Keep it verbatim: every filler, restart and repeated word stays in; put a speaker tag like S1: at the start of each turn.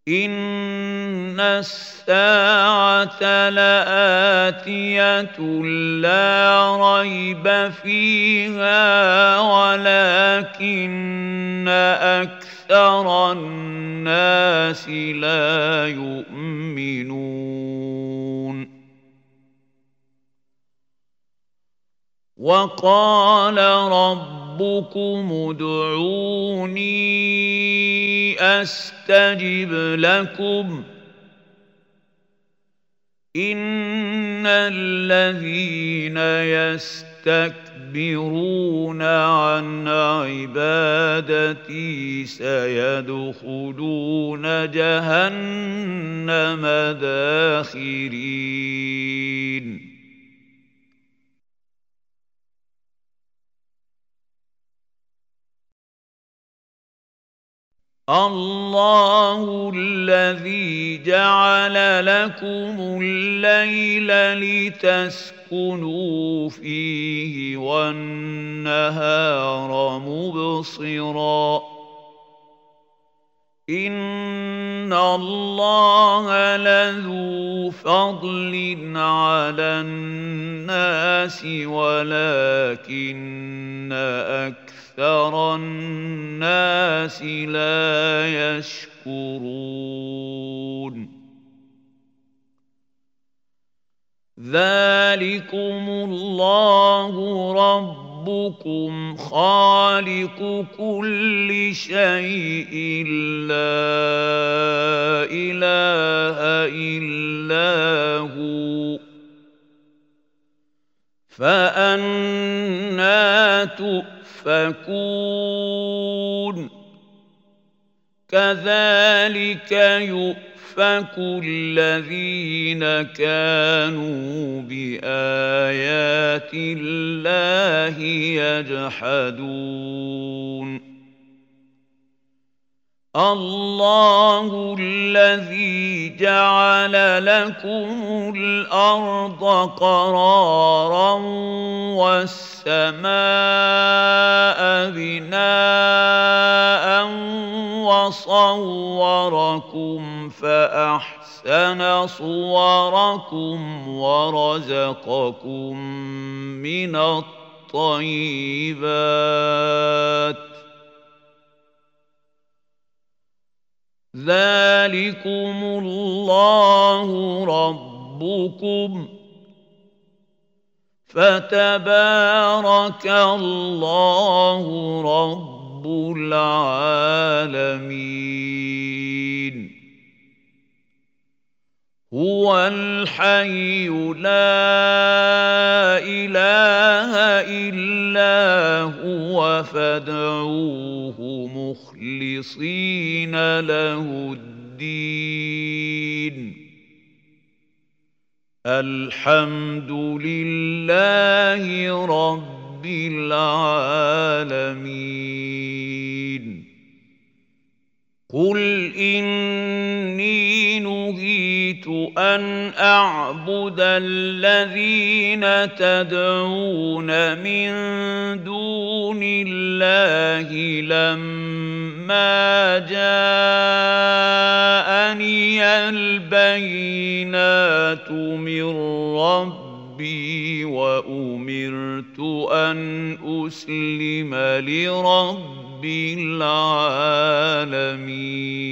S1: إن الساعة لآتية لا ريب فيها ولكن أكثر الناس لا يؤمنون وقال ربكم ادعوني أستجب لكم إن الذين يستكبرون عن عبادتي سيدخلون جهنم داخرين الله الذي جعل لكم الليل لتسكنوا فيه والنهار مبصرا إن الله لذو فضل على الناس ولكن أكثر أكثر الناس لا يشكرون ذلكم الله ربكم خالق كل شيء لا إله إلا هو فأنى تؤمنون يؤفكون كذلك يؤفك الذين كانوا بآيات الله يجحدون الله الذي جعل لكم الأرض قرارا والسماء بناء وصوركم فأحسن صوركم ورزقكم من الطيبات ذلكم الله ربكم فتبارك الله رب العالمين هو الحي لا إله إلا هو فادعوه مخلصين له الدين الحمد لله رب العالمين قل إني نهيت أن أعبد الذين تدعون من دون الله لما جاءني البينات من ربي وأمرت أن أسلم لرب العالمين